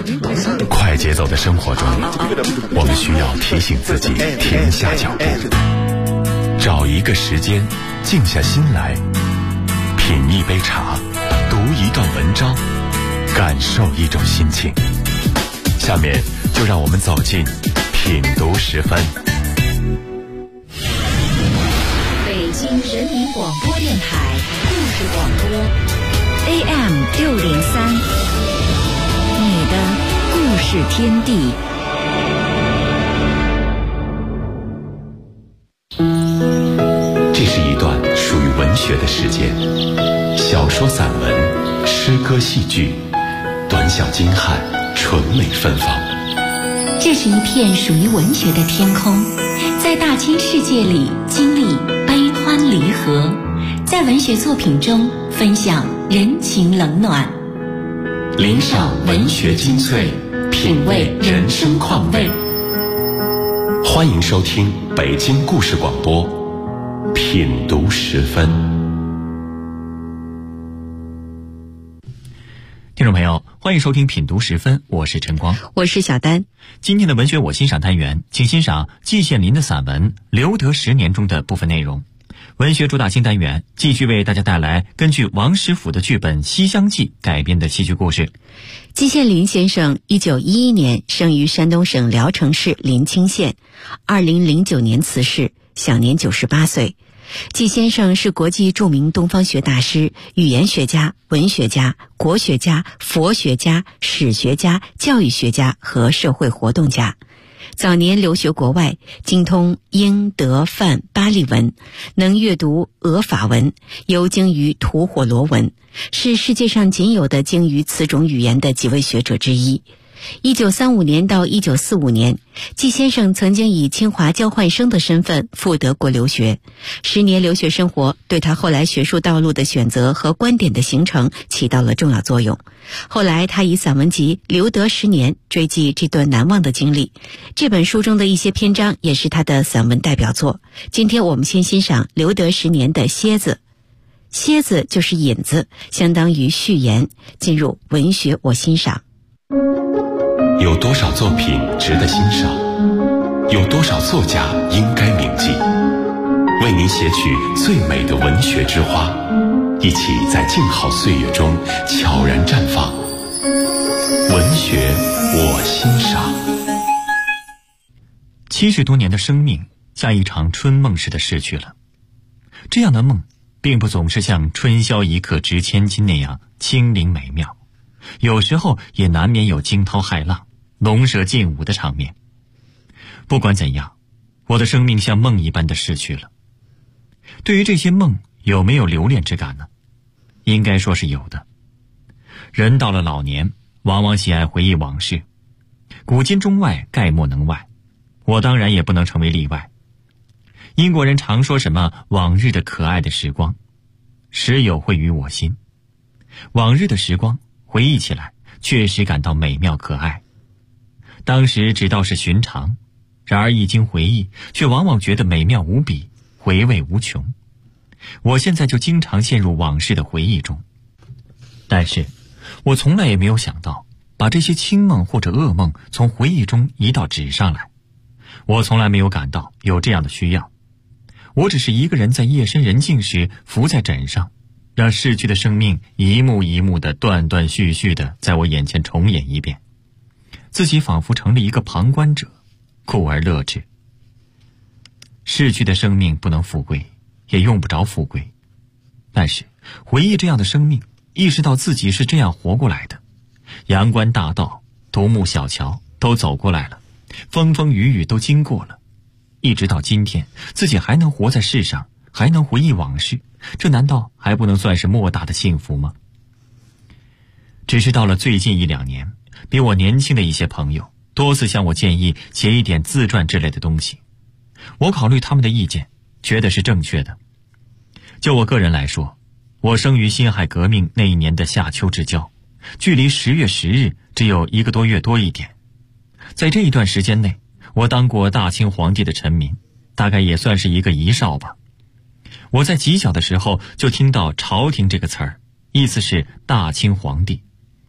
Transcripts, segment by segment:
快节奏的生活中，我们需要提醒自己停下脚步，找一个时间静下心来，品一杯茶，读一段文章，感受一种心情。下面就让我们走进品读10分。 北京人民广播电台故事广播 AM603，你的故事天地。 这是一段属于文学的时间，小说、散文、诗歌、戏剧，短小精悍，纯美芬芳。 这是一片属于文学的天空，在大千世界里经历悲欢离合，在文学作品中分享人情冷暖， 聆赏文学精粹，品味人生况味。欢迎收听北京故事广播品读10分。 听众朋友，欢迎收听品读10分，我是陈光， 我是小丹。 今天的文学我欣赏单元，请欣赏季羡林的散文《留得10年》中的部分内容。文学主打新单元继续为大家带来根据王实甫的剧本《西厢记》改编的戏剧故事。 季羡林先生1911年生于山东省聊城市临清县，2009年辞世，享年98岁。季先生是国际著名东方学大师、语言学家、文学家、国学家、佛学家、史学家、教育学家和社会活动家。早年留学国外，精通英、德、梵、巴利文，能阅读俄法文，尤精于吐火罗文，是世界上仅有的精于此种语言的几位学者之一。1935年到1945年，季先生曾经以清华交换生的身份赴德国留学。10年留学生活对他后来学术道路的选择和观点的形成起到了重要作用。后来他以散文集《留得10年》追记这段难忘的经历。这本书中的一些篇章也是他的散文代表作。今天我们先欣赏《留得10年》的蝎子。蝎子就是引子，相当于序言。进入文学我欣赏。 有多少作品值得欣赏？有多少作家应该铭记？为您写取最美的文学之花，一起在静好岁月中悄然绽放。文学我欣赏。 70多年的生命像一场春梦似的逝去了。这样的梦并不总是像春宵一刻值千金那样清灵美妙，有时候也难免有惊涛骇浪、龙蛇竞舞的场面。不管怎样，我的生命像梦一般的逝去了。对于这些梦，有没有留恋之感呢？应该说是有的。人到了老年，往往喜爱回忆往事，古今中外概莫能外，我当然也不能成为例外。英国人常说什么往日的可爱的时光，时有会于我心。往日的时光回忆起来确实感到美妙可爱，当时只道是寻常，然而一经回忆，却往往觉得美妙无比，回味无穷。我现在就经常陷入往事的回忆中，但是我从来也没有想到把这些清梦或者噩梦从回忆中移到纸上来。我从来没有感到有这样的需要，我只是一个人在夜深人静时伏在枕上，让逝去的生命一幕一幕的断断续续的在我眼前重演一遍，自己仿佛成了一个旁观者，故而乐之。逝去的生命不能富贵，也用不着富贵，但是回忆这样的生命，意识到自己是这样活过来的，阳关大道、独木小桥都走过来了，风风雨雨都经过了，一直到今天，自己还能活在世上，还能回忆往事，这难道还不能算是莫大的幸福吗？只是到了最近1、2年，比我年轻的一些朋友多次向我建议写一点自传之类的东西，我考虑他们的意见，觉得是正确的。就我个人来说，我生于辛亥革命那一年的夏秋之交，距离10月10日只有1个多月多一点。在这一段时间内，我当过大清皇帝的臣民，大概也算是一个遗少吧。我在极小的时候就听到朝廷这个词儿，意思是大清皇帝。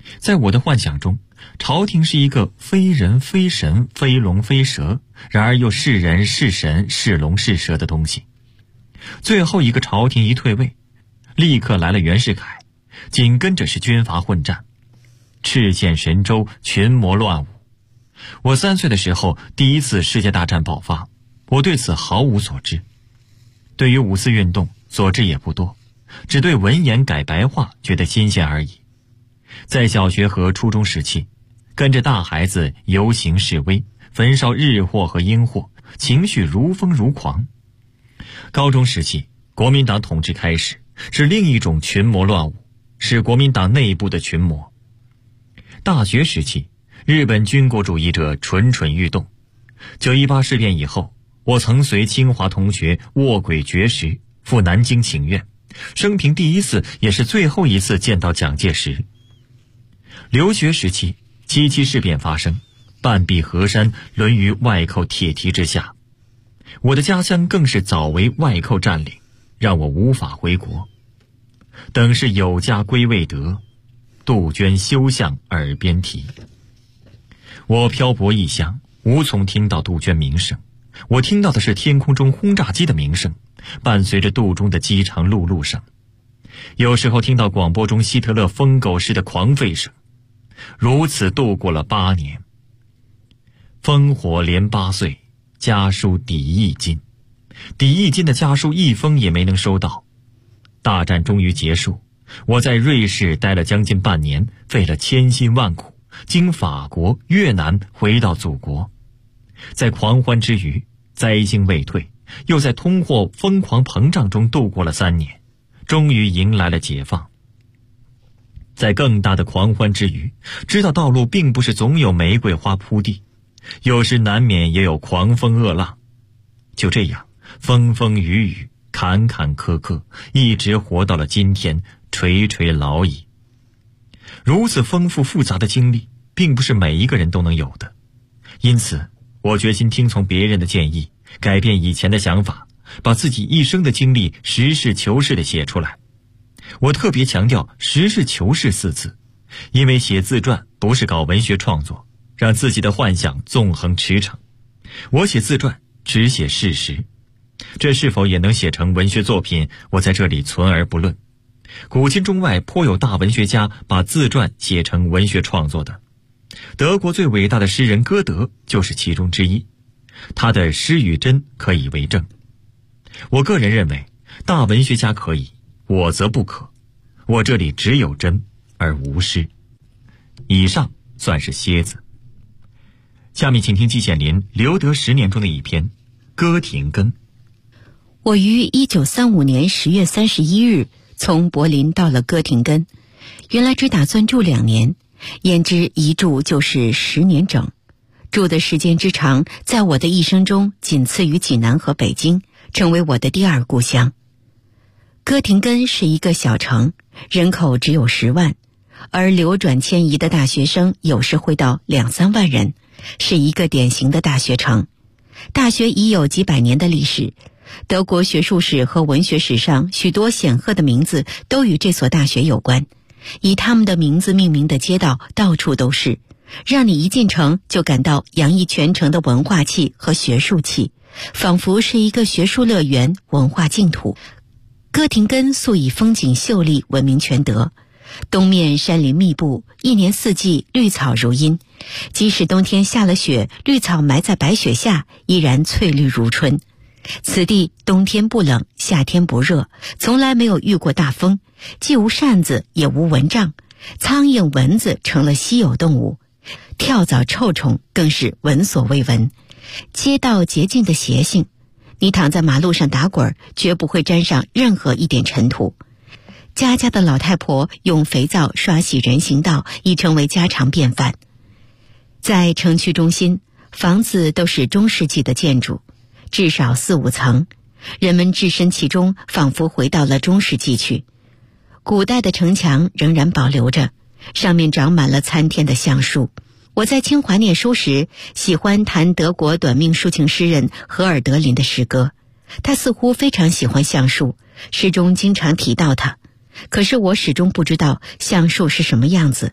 在我的幻想中，朝廷是一个非人非神非龙非蛇，然而又是人是神是龙是蛇的东西。最后一个朝廷一退位，立刻来了袁世凯，紧跟着是军阀混战，赤县神州，群魔乱舞。我3岁的时候，第一次世界大战爆发，我对此毫无所知。对于5四运动所知也不多，只对文言改白话觉得新鲜而已。在小学和初中时期，跟着大孩子游行示威，焚烧日货和英货，情绪如风如狂。高中时期，国民党统治开始，是另一种群魔乱舞，是国民党内部的群魔。大学时期，日本军国主义者蠢蠢欲动。9·18事变以后，我曾随清华同学卧轨绝食，赴南京请愿，生平第一次也是最后一次见到蒋介石。留学时期，77事变发生，半壁河山沦于外寇铁蹄之下，我的家乡更是早为外寇占领，让我无法回国。等是有家归未得，杜鹃休向耳边啼。我漂泊异乡，无从听到杜鹃鸣声，我听到的是天空中轰炸机的鸣声，伴随着肚中的饥肠辘辘声。有时候听到广播中希特勒疯狗似的狂吠声。如此度过了8年。烽火连8岁，家书抵1斤。抵1斤的家书一封也没能收到。大战终于结束，我在瑞士待了将近半年，费了千辛万苦，经法国、越南回到祖国。在狂欢之余，灾星未退，又在通货疯狂膨胀中度过了3年，终于迎来了解放。在更大的狂欢之余，知道道路并不是总有玫瑰花铺地，有时难免也有狂风恶浪。就这样，风风雨雨，坎坎坷坷，一直活到了今天，垂垂老矣。如此丰富复杂的经历，并不是每一个人都能有的。因此，我决心听从别人的建议，改变以前的想法，把自己一生的经历实事求是地写出来。我特别强调实事求是4字，因为写自传不是搞文学创作，让自己的幻想纵横驰骋。我写自传只写事实，这是否也能写成文学作品，我在这里存而不论。古今中外颇有大文学家把自传写成文学创作的，德国最伟大的诗人歌德就是其中之一，他的诗与真可以为证。我个人认为，大文学家可以，我则不可。我这里只有真而无诗。以上算是蝎子。下面请听季羡林留德10年中的一篇《哥廷根》。 我于1935年10月31日从柏林到了哥廷根，原来只打算住2年，焉知一住就是10年整。住的时间之长，在我的一生中仅次于济南和北京，成为我的第2故乡。哥廷根是一个小城，人口只有10万，而流转迁移的大学生有时会到2-3万人，是一个典型的大学城。大学已有几百年的历史，德国学术史和文学史上许多显赫的名字都与这所大学有关，以他们的名字命名的街道到处都是，让你一进城就感到洋溢全城的文化气和学术气，仿佛是一个学术乐园、文化净土。哥廷根素以风景秀丽闻名全德，东面山林密布，一年四季绿草如茵，即使冬天下了雪，绿草埋在白雪下，依然翠绿如春。此地冬天不冷，夏天不热，从来没有遇过大风，既无扇子也无蚊帐，苍蝇蚊子成了稀有动物，跳蚤臭虫更是闻所未闻。街道洁净的邪性，你躺在马路上打滚，绝不会沾上任何一点尘土。家家的老太婆用肥皂刷洗人行道，已成为家常便饭。在城区中心，房子都是中世纪的建筑，至少4-5层，人们置身其中，仿佛回到了中世纪去。古代的城墙仍然保留着，上面长满了参天的橡树。我在清华念书时，喜欢谈德国短命抒情诗人荷尔德林的诗歌，他似乎非常喜欢橡树，诗中经常提到它。可是我始终不知道橡树是什么样子。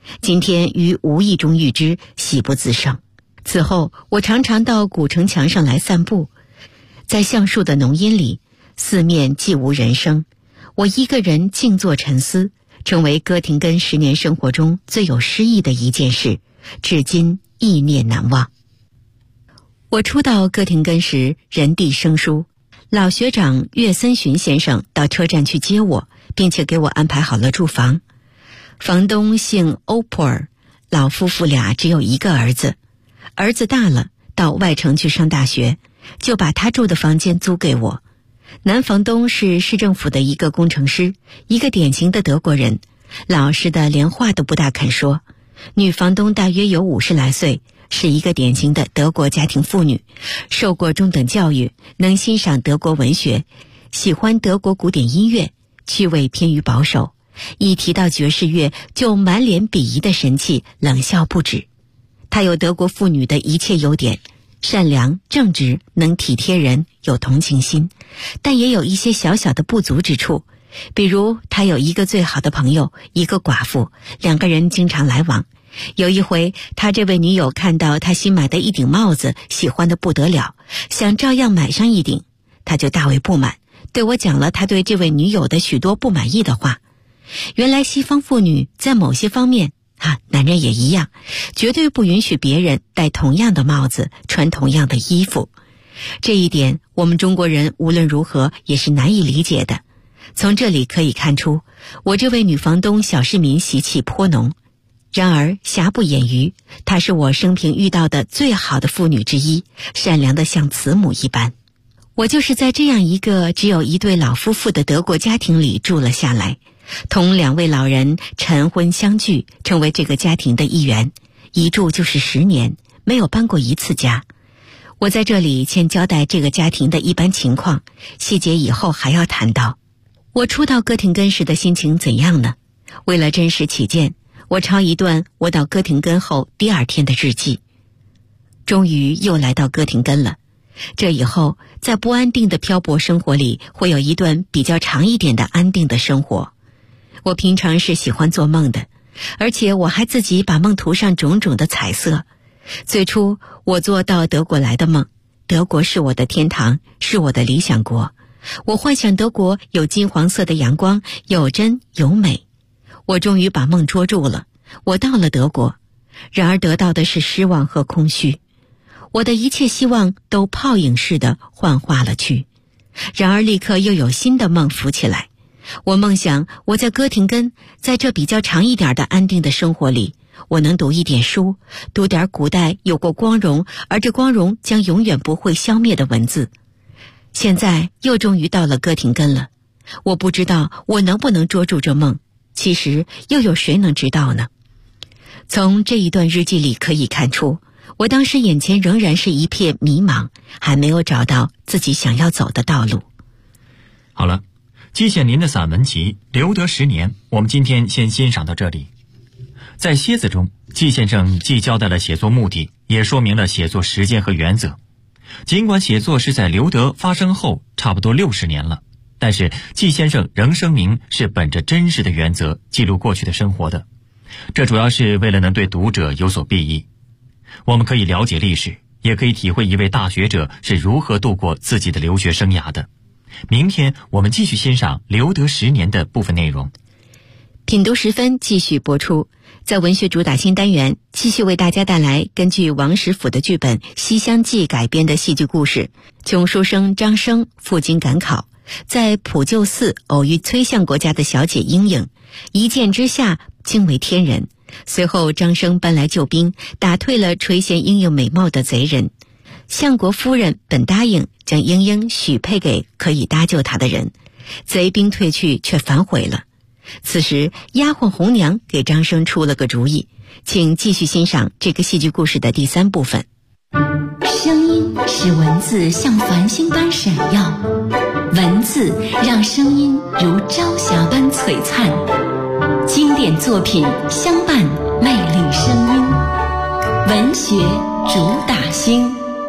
今天于无意中遇之，喜不自胜。此后我常常到古城墙上来散步，在橡树的浓荫里，四面既无人声，我一个人静坐沉思，成为哥廷根10年生活中最有诗意的一件事，至今忆念难忘。我初到哥廷根时，人地生疏，老学长岳森荀先生到车站去接我，并且给我安排好了住房。房东姓欧普尔，老夫妇俩只有一个儿子，儿子大了，到外城去上大学，就把他住的房间租给我。男房东是市政府的一个工程师，一个典型的德国人，老实的连话都不大肯说。女房东大约有50来岁，是一个典型的德国家庭妇女，受过中等教育，能欣赏德国文学，喜欢德国古典音乐，趣味偏于保守，一提到爵士乐就满脸鄙夷的神气，冷笑不止。她有德国妇女的一切优点，善良、正直，能体贴人，有同情心，但也有一些小小的不足之处。比如她有一个最好的朋友，一个寡妇，2个人经常来往。有一回，他这位女友看到他新买的一顶帽子，喜欢得不得了，想照样买上一顶，他就大为不满，对我讲了他对这位女友的许多不满意的话。原来西方妇女在某些方面男人也一样，绝对不允许别人戴同样的帽子，穿同样的衣服。这一点我们中国人无论如何也是难以理解的。从这里可以看出，我这位女房东小市民习气颇浓。然而瑕不掩瑜，她是我生平遇到的最好的妇女之一，善良的像慈母一般。我就是在这样一个只有一对老夫妇的德国家庭里住了下来，同2位老人晨昏相聚，成为这个家庭的一员，一住就是10年，没有搬过一次家。我在这里先交代这个家庭的一般情况，细节以后还要谈到。我初到哥廷根时的心情怎样呢？为了真实起见，我抄一段我到哥廷根后第2天的日记。终于又来到哥廷根了，这以后在不安定的漂泊生活里，会有一段比较长一点的安定的生活。我平常是喜欢做梦的，而且我还自己把梦涂上种种的彩色。最初我做到德国来的梦，德国是我的天堂，是我的理想国。我幻想德国有金黄色的阳光，有真有美。我终于把梦捉住了，我到了德国，然而得到的是失望和空虚。我的一切希望都泡影似的幻化了去，然而立刻又有新的梦浮起来。我梦想我在哥廷根，在这比较长一点的安定的生活里，我能读一点书，读点古代有过光荣，而这光荣将永远不会消灭的文字。现在又终于到了哥廷根了，我不知道我能不能捉住这梦，其实又有谁能知道呢？从这一段日记里可以看出，我当时眼前仍然是一片迷茫，还没有找到自己想要走的道路。 好了，季羡林的散文集《留德10年》，我们今天先欣赏到这里。在楔子中，季先生既交代了写作目的，也说明了写作时间和原则。尽管写作是在留德发生后差不多60年了，但是季先生仍声明是本着真实的原则记录过去的生活的，这主要是为了能对读者有所裨益。我们可以了解历史，也可以体会一位大学者是如何度过自己的留学生涯的。明天我们继续欣赏留德10年的部分内容。 品读10分继续播出，在文学主打新单元继续为大家带来根据王实甫的剧本《西厢记》改编的戏剧故事。穷书生张生赴京赶考，在普救寺偶遇崔相国家的小姐英英，一见之下惊为天人。随后张生搬来救兵，打退了垂涎英英美貌的贼人。相国夫人本答应将英英许配给可以搭救她的人，贼兵退去却反悔了。此时丫鬟红娘给张生出了个主意，请继续欣赏这个戏剧故事的第3部分。 声音使文字像繁星般闪耀，文字让声音如朝霞般璀璨。经典作品相伴，魅力声音，文学主打星。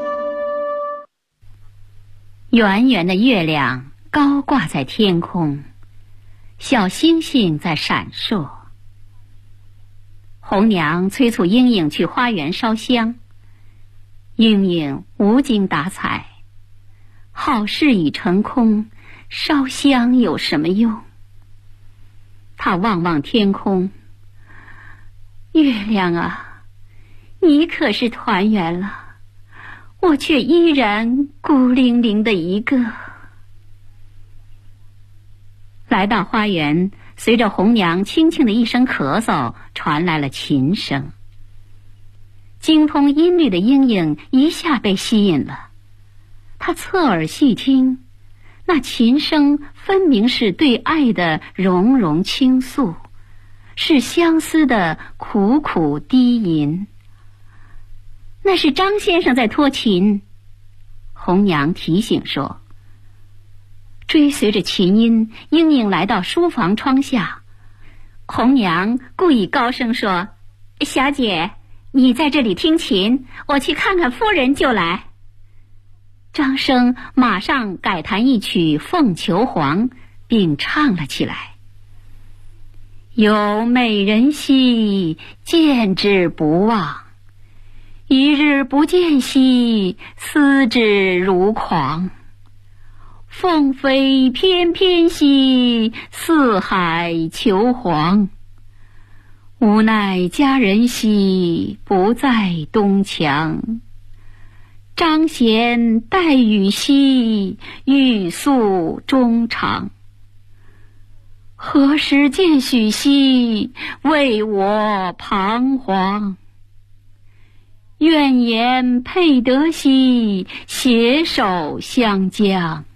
圆圆的月亮高挂在天空，小星星在闪烁。 红娘催促莺莺去花园烧香，莺莺无精打采，好事已成空，烧香有什么用？她望望天空，月亮啊，你可是团圆了，我却依然孤零零的一个。来到花园，随着红娘轻轻的一声咳嗽，传来了琴声。精通音律的莺莺一下被吸引了，她侧耳细听，那琴声分明是对爱的融融倾诉，是相思的苦苦低吟。那是张先生在托琴，红娘提醒说。追随着琴音，莺莺来到书房窗下，红娘故意高声说：“小姐，你在这里听琴，我去看看夫人就来。”张生马上改弹一曲《凤求凰》，并唱了起来：“有美人兮，见之不忘；一日不见兮，思之如狂。凤飞翩翩兮，四海求凰。无奈佳人兮，不在东墙。张弦待雨兮，欲诉衷肠。何时见许兮，为我彷徨。愿言配得兮，携手相将。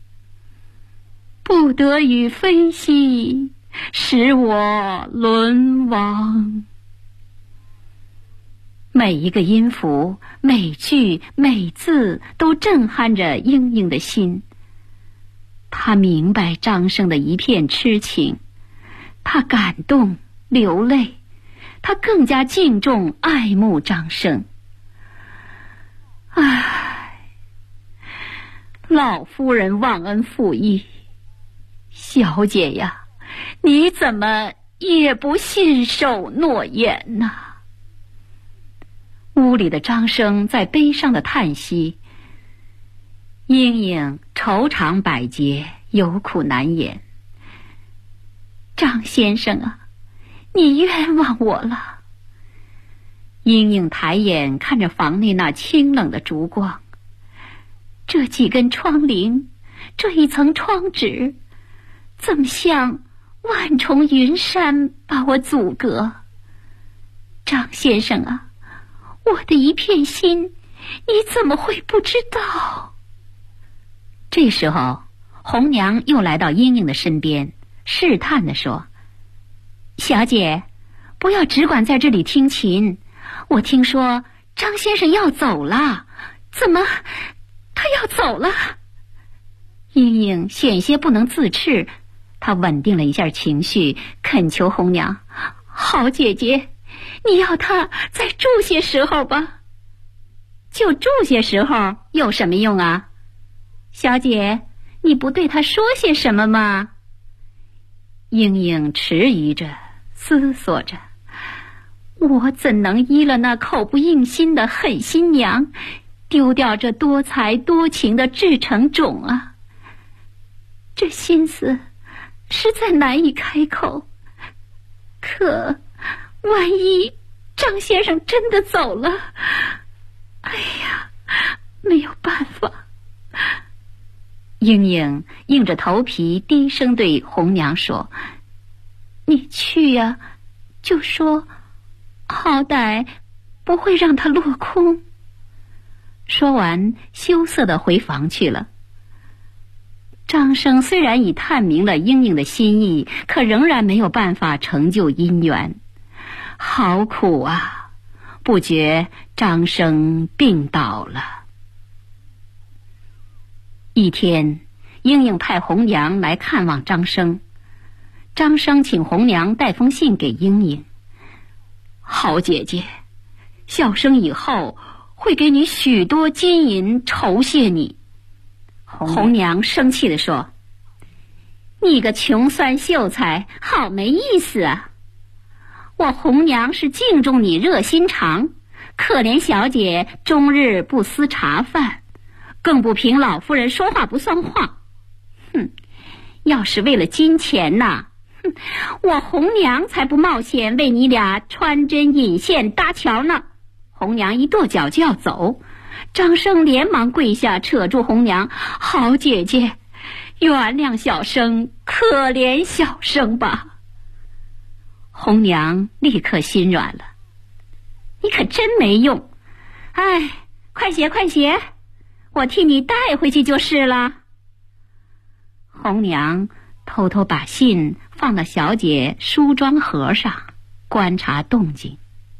不得与飞兮，使我沦亡。”每一个音符、每句、每字都震撼着莺莺的心。她明白张生的一片痴情，她感动流泪，她更加敬重爱慕张生。唉，老夫人忘恩负义，小姐呀，你怎么也不信守诺言呢？屋里的张生在悲伤的叹息，莺莺愁肠百结，有苦难言。张先生啊，你冤枉我了。莺莺抬眼看着房内那清冷的烛光，这几根窗棂，这一层窗纸，怎么像万重云山把我阻隔？张先生啊，我的一片心，你怎么会不知道？这时候，红娘又来到莺莺的身边，试探地说：“小姐，不要只管在这里听琴，我听说张先生要走了，怎么他要走了？”莺莺险些不能自持，她稳定了一下情绪，恳求红娘：“好姐姐，你要他再住些时候吧。”“就住些时候有什么用啊？小姐，你不对他说些什么吗？”莺莺迟疑着，思索着，我怎能依了那口不应心的狠心娘，丢掉这多才多情的志成种啊？这心思实在难以开口。可万一张先生真的走了，哎呀，没有办法。莺莺硬着头皮低声对红娘说：“你去呀，就说好歹不会让他落空。”说完羞涩地回房去了。张生虽然已探明了莺莺的心意，可仍然没有办法成就姻缘。好苦啊！不觉张生病倒了。一天，莺莺派红娘来看望张生，张生请红娘带封信给莺莺：“好姐姐，小生以后会给你许多金银酬谢你。”红娘生气地说：“你个穷酸秀才，好没意思啊！ 我红娘是敬重你热心肠，可怜小姐终日不思茶饭，更不凭老夫人说话不算话。要是为了金钱呐，我红娘才不冒险为你俩穿针引线搭桥呢。红娘一跺脚就要走，张生连忙跪下扯住红娘，好姐姐，原谅小生，可怜小生吧。红娘立刻心软了，你可真没用，哎，快写快写，我替你带回去就是了。红娘偷偷把信放到小姐梳妆盒上，观察动静。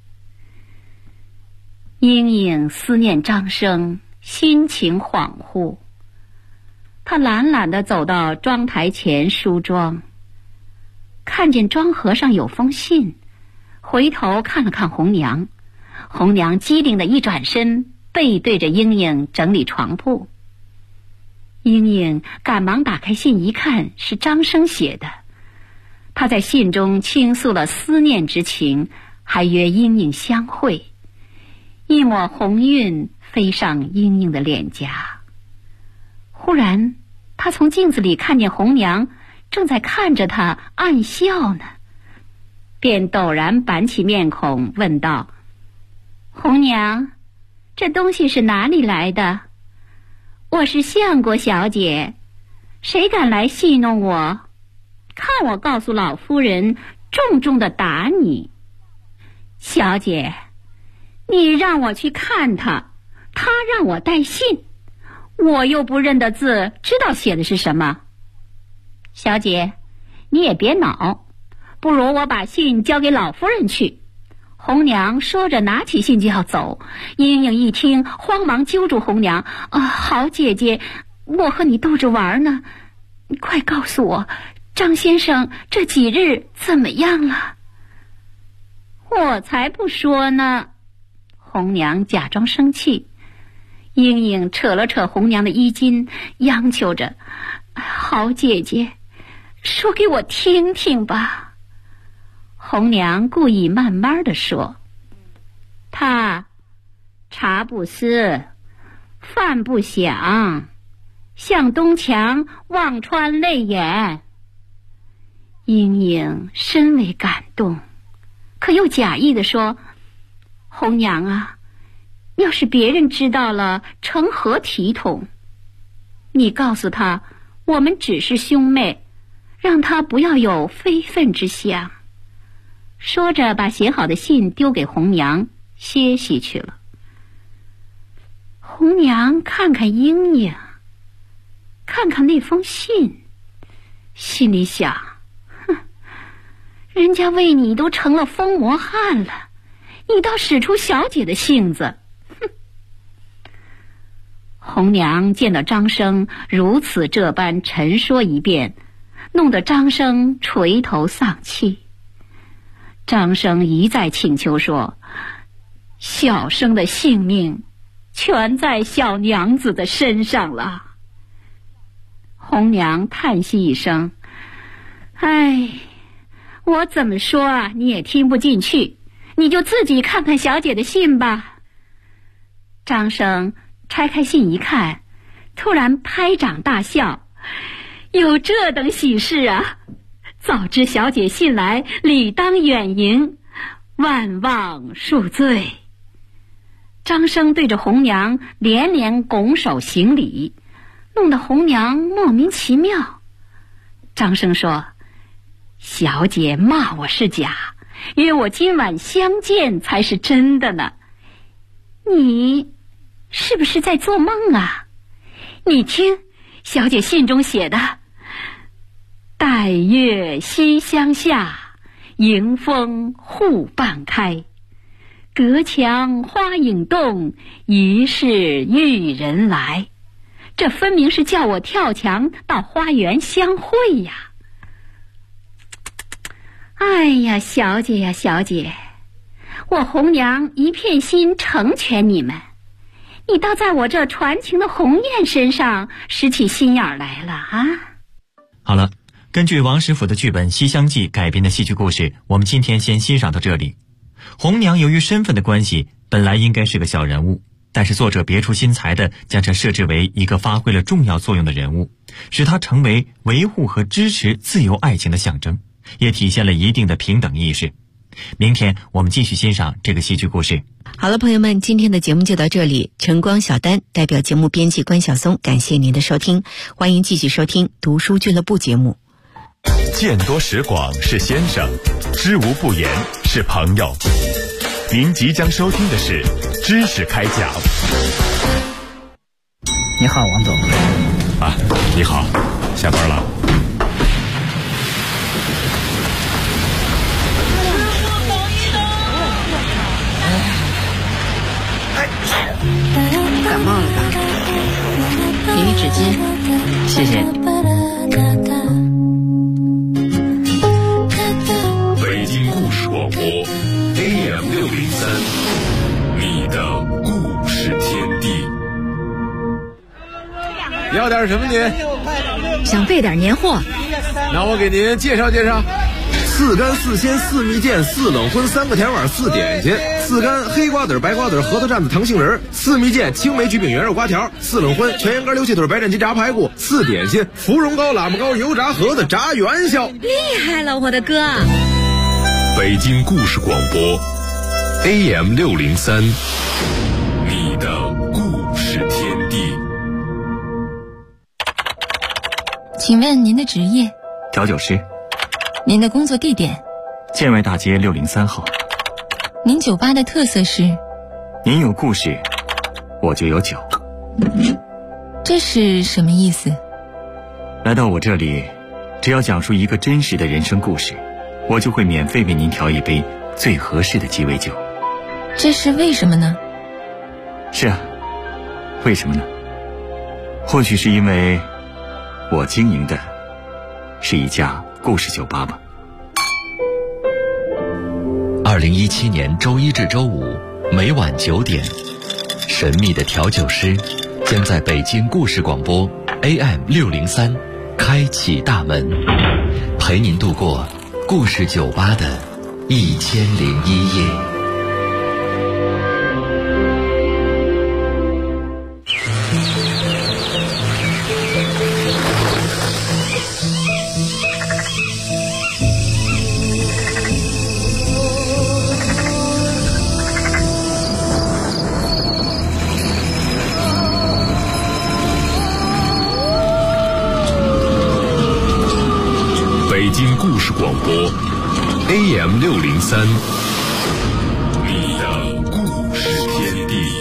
莺莺思念张生，心情恍惚，她懒懒地走到妆台前梳妆，看见妆盒上有封信，回头看了看红娘。红娘机灵地一转身，背对着莺莺整理床铺。莺莺赶忙打开信一看，是张生写的。他在信中倾诉了思念之情，还约莺莺相会。一抹红晕飞上莺莺的脸颊。忽然他从镜子里看见红娘正在看着他暗笑呢，便陡然板起面孔问道：红娘，这东西是哪里来的？我是相国小姐，谁敢来戏弄我？看我告诉老夫人，重重的打你。小姐，你让我去看他，他让我带信，我又不认得字，知道写的是什么。小姐，你也别恼，不如我把信交给老夫人去。红娘说着拿起信就要走，莺莺一听慌忙揪住红娘，好姐姐，我和你逗着玩呢，你快告诉我，张先生这几日怎么样了？我才不说呢。红娘假装生气，莺莺扯了扯红娘的衣襟，央求着：好姐姐，说给我听听吧。红娘故意慢慢地说：他茶不思，饭不想，向东墙望穿泪眼。莺莺深为感动，可又假意地说：红娘啊，要是别人知道了，成何体统？你告诉他，我们只是兄妹，让他不要有非分之想。说着把写好的信丢给红娘，歇息去了。红娘看看莺莺，看看那封信，心里想：人家为你都成了疯魔汉了，你倒使出小姐的性子。红娘见到张生如此这般陈说一遍，弄得张生垂头丧气。张生一再请求说：小生的性命全在小娘子的身上了。红娘叹息一声：哎，我怎么说啊，你也听不进去，你就自己看看小姐的信吧。张生拆开信一看，突然拍掌大笑：有这等喜事啊！早知小姐信来，理当远迎，万望恕罪。张生对着红娘连连拱手行礼，弄得红娘莫名其妙。张生说：小姐骂我是假，约我今晚相见才是真的呢。你是不是在做梦啊？你听小姐信中写的：待月西厢下，迎风户半开，隔墙花影动，疑是玉人来。这分明是叫我跳墙到花园相会呀！哎呀，小姐呀，小姐，我红娘一片心成全你们，你倒在我这传情的红艳身上使起心眼来了啊！ 好了， 根据王实甫的剧本《西厢记》改编的戏剧故事，我们今天先欣赏到这里。红娘由于身份的关系，本来应该是个小人物，但是作者别出心裁地将她设置为一个发挥了重要作用的人物，使她成为维护和支持自由爱情的象征，也体现了一定的平等意识。明天我们继续欣赏这个戏剧故事。 好了，朋友们，今天的节目就到这里。晨光小丹代表节目编辑关晓松，感谢您的收听，欢迎继续收听读书俱乐部节目。 见多识广是先生，知无不言是朋友。您即将收听的是知识开讲。 你好，王总。 啊，你好，下班了。 感冒了吧？给你纸巾。 谢谢。 北京故事广播 AM603，你的故事天地。 要点什么您？ 想备点年货。 那我给您介绍介绍。4干4鲜4蜜饯4冷荤3个甜碗4点心，4干黑瓜子白瓜子核桃蘸子糖杏仁，4蜜饯青梅焗饼圆肉瓜条，4冷荤全羊肝溜气腿白斩鸡炸排骨，4点心芙蓉糕喇嘛糕油炸盒子炸元宵。 厉害了，我的哥！ 北京故事广播 AM603，你的故事天地。 请问您的职业？ 调酒师。 您的工作地点？ 建外大街603号。 您酒吧的特色是？ 您有故事，我就有酒。 这是什么意思？ 来到我这里，只要讲述一个真实的人生故事，我就会免费为您调一杯最合适的鸡尾酒。 这是为什么呢？ 是啊，为什么呢？或许是因为我经营的是一家故事酒吧吧。 2017年周一至周五每晚9点，神秘的调酒师将在北京故事广播 AM603开启大门，陪您度过故事酒吧的1001夜。 北京故事广播 AM603，你的故事天地。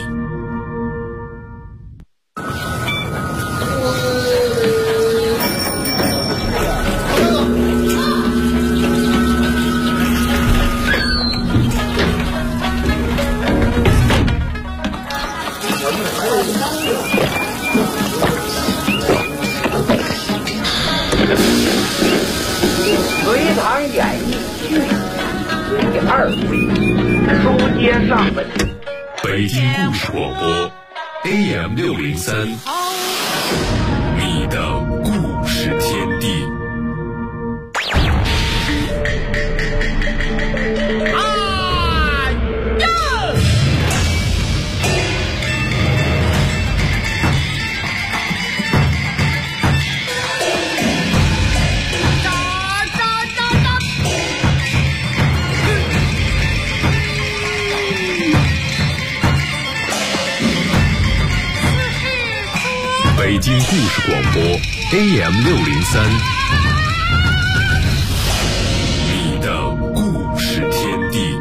隋唐演义第2回，书接上文。 北京故事广播 AM603，你的故事天地。北京故事广播 AM603，你的故事天地。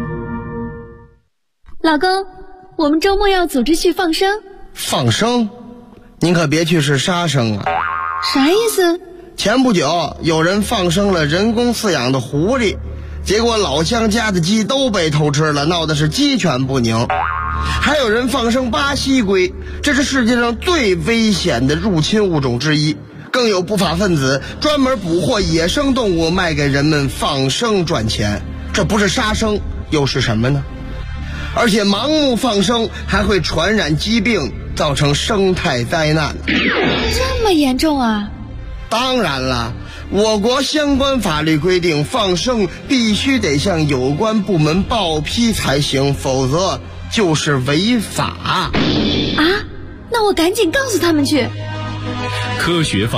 老公，我们周末要组织去放生。 放生？您可别去是杀生啊！ 啥意思？ 前不久有人放生了人工饲养的狐狸，结果老乡家的鸡都被偷吃了，闹的是鸡犬不宁。还有人放生巴西龟，这是世界上最危险的入侵物种之一。更有不法分子专门捕获野生动物卖给人们放生赚钱，这不是杀生又是什么呢？而且盲目放生还会传染疾病，造成生态灾难。 这么严重啊？ 当然了， 我国相关法律规定，放生必须得向有关部门报批才行，否则就是违法。 啊，那我赶紧告诉他们去。 科学放